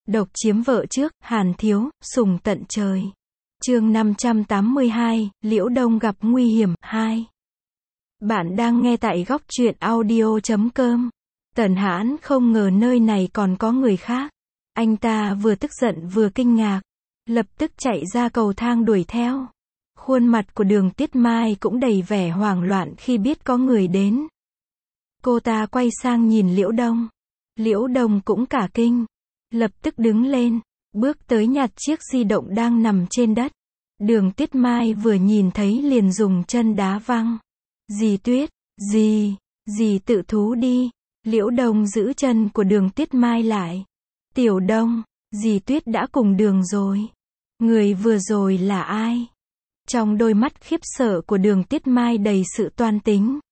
Độc chiếm vợ trước, Hàn Thiếu, sùng tận trời. Chương 582, Liễu Đông gặp nguy hiểm, 2. Bạn đang nghe tại góc truyện audio.com. Tần Hãn không ngờ nơi này còn có người khác. Anh ta vừa tức giận vừa kinh ngạc, lập tức chạy ra cầu thang đuổi theo. Khuôn mặt của Đường Tuyết Mai cũng đầy vẻ hoảng loạn khi biết có người đến. Cô ta quay sang nhìn Liễu Đông. Liễu Đông cũng cả kinh, lập tức đứng lên, bước tới nhặt chiếc di động đang nằm trên đất. Đường Tuyết Mai vừa nhìn thấy liền dùng chân đá văng. Dì Tuyết, dì tự thú đi. Liễu Đông giữ chân của Đường Tuyết Mai lại. Tiểu Đông, dì Tuyết đã cùng đường rồi. Người vừa rồi là ai? Trong đôi mắt khiếp sợ của Đường Tuyết Mai đầy sự toan tính.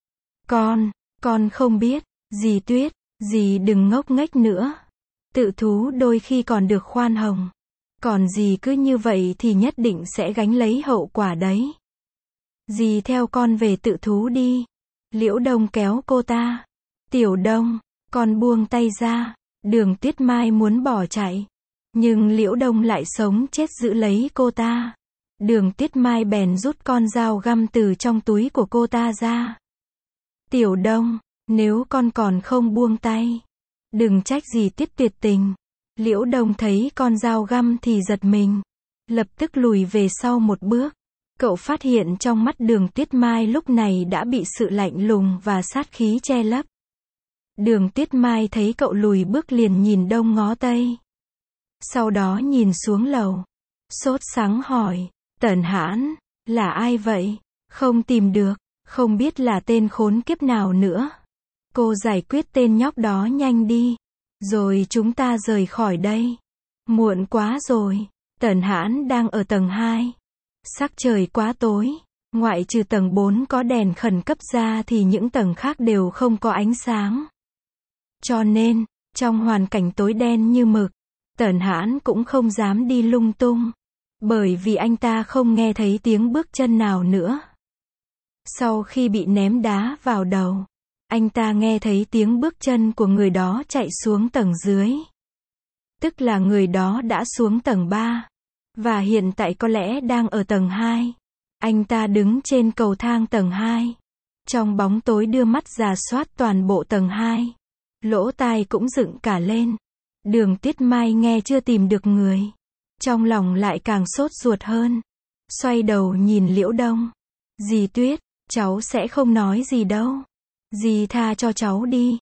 Con không biết, dì Tuyết, dì đừng ngốc nghếch nữa. Tự thú đôi khi còn được khoan hồng. Còn dì cứ như vậy thì nhất định sẽ gánh lấy hậu quả đấy. Dì theo con về tự thú đi. Liễu Đông kéo cô ta. Tiểu Đông, con buông tay ra. Đường Tuyết Mai muốn bỏ chạy, nhưng Liễu Đông lại sống chết giữ lấy cô ta. Đường Tuyết Mai bèn rút con dao găm từ trong túi của cô ta ra. Tiểu Đông, nếu con còn không buông tay, đừng trách dì Tuyết tuyệt tình. Liễu Đông thấy con dao găm thì giật mình, lập tức lùi về sau một bước. Cậu phát hiện trong mắt Đường Tuyết Mai lúc này đã bị sự lạnh lùng và sát khí che lấp. Đường Tuyết Mai thấy cậu lùi bước liền nhìn đông ngó tây. Sau đó nhìn xuống lầu. Sốt sắng hỏi, Tần Hãn, là ai vậy? Không tìm được, không biết là tên khốn kiếp nào nữa. Cô giải quyết tên nhóc đó nhanh đi, rồi chúng ta rời khỏi đây. Muộn quá rồi. Tần Hãn đang ở tầng 2. Sắc trời quá tối, ngoại trừ tầng 4 có đèn khẩn cấp ra thì những tầng khác đều không có ánh sáng. Cho nên, trong hoàn cảnh tối đen như mực, Tần Hãn cũng không dám đi lung tung, bởi vì anh ta không nghe thấy tiếng bước chân nào nữa. Sau khi bị ném đá vào đầu, anh ta nghe thấy tiếng bước chân của người đó chạy xuống tầng dưới. Tức là người đó đã xuống tầng 3, và hiện tại có lẽ đang ở tầng 2. Anh ta đứng trên cầu thang tầng 2, trong bóng tối đưa mắt rà soát toàn bộ tầng 2. Lỗ tai cũng dựng cả lên. Đường Tuyết Mai nghe chưa tìm được người, trong lòng lại càng sốt ruột hơn. Xoay đầu nhìn Liễu Đông. Dì Tuyết, cháu sẽ không nói gì đâu. Dì tha cho cháu đi.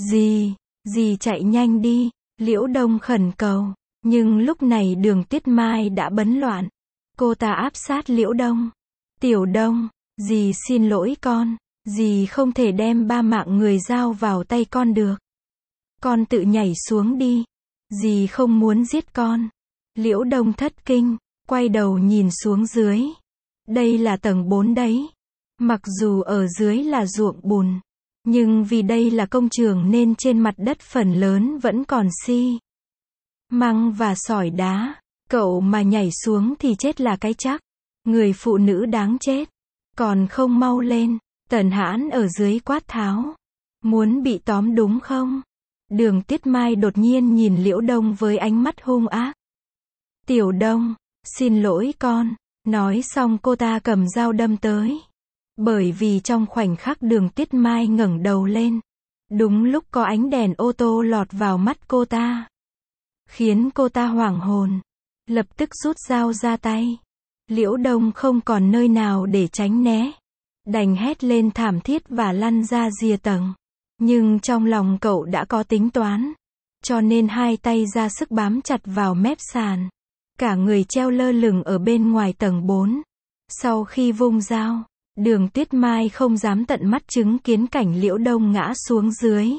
Dì chạy nhanh đi. Liễu Đông khẩn cầu. Nhưng lúc này Đường Tuyết Mai đã bấn loạn. Cô ta áp sát Liễu Đông. Tiểu Đông, dì xin lỗi con. Dì không thể đem 3 mạng người giao vào tay con được. Con tự nhảy xuống đi. Dì không muốn giết con. Liễu Đông thất kinh, quay đầu nhìn xuống dưới. Đây là tầng 4 đấy. Mặc dù ở dưới là ruộng bùn, nhưng vì đây là công trường nên trên mặt đất phần lớn vẫn còn xi măng và sỏi đá. Cậu mà nhảy xuống thì chết là cái chắc. Người phụ nữ đáng chết. Còn không mau lên. Tần Hãn ở dưới quát tháo. Muốn bị tóm đúng không? Đường Tuyết Mai đột nhiên nhìn Liễu Đông với ánh mắt hung ác. Tiểu Đông, xin lỗi con. Nói xong cô ta cầm dao đâm tới. Bởi vì trong khoảnh khắc Đường Tuyết Mai ngẩng đầu lên, đúng lúc có ánh đèn ô tô lọt vào mắt cô ta, khiến cô ta hoảng hồn, lập tức rút dao ra tay. Liễu Đông không còn nơi nào để tránh né, đành hét lên thảm thiết và lăn ra rìa tầng. Nhưng trong lòng cậu đã có tính toán, cho nên hai tay ra sức bám chặt vào mép sàn. Cả người treo lơ lửng ở bên ngoài tầng 4. Sau khi vung dao, Đường Tuyết Mai không dám tận mắt chứng kiến cảnh Liễu Đông ngã xuống dưới.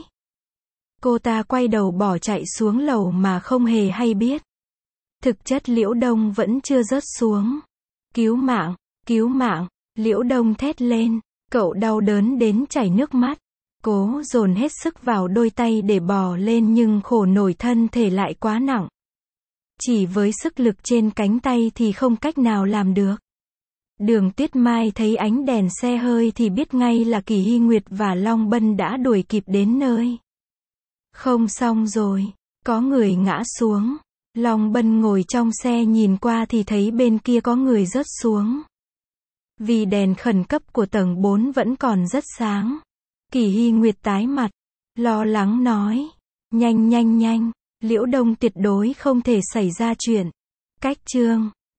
Cô ta quay đầu bỏ chạy xuống lầu mà không hề hay biết. Thực chất Liễu Đông vẫn chưa rớt xuống. Cứu mạng, Liễu Đông thét lên. Cậu đau đớn đến chảy nước mắt. Cố dồn hết sức vào đôi tay để bò lên nhưng khổ nổi thân thể lại quá nặng. Chỉ với sức lực trên cánh tay thì không cách nào làm được. Đường Tuyết Mai thấy ánh đèn xe hơi thì biết ngay là Kỳ Hy Nguyệt và Long Bân đã đuổi kịp đến nơi. Không xong rồi, Có người ngã xuống. Long Bân ngồi trong xe nhìn qua thì thấy bên kia có người rớt xuống. Vì đèn khẩn cấp của tầng 4 vẫn còn rất sáng. Kỳ Hy Nguyệt tái mặt, lo lắng nói. Nhanh nhanh nhanh, Liễu Đông tuyệt đối không thể xảy ra chuyện. Cách chương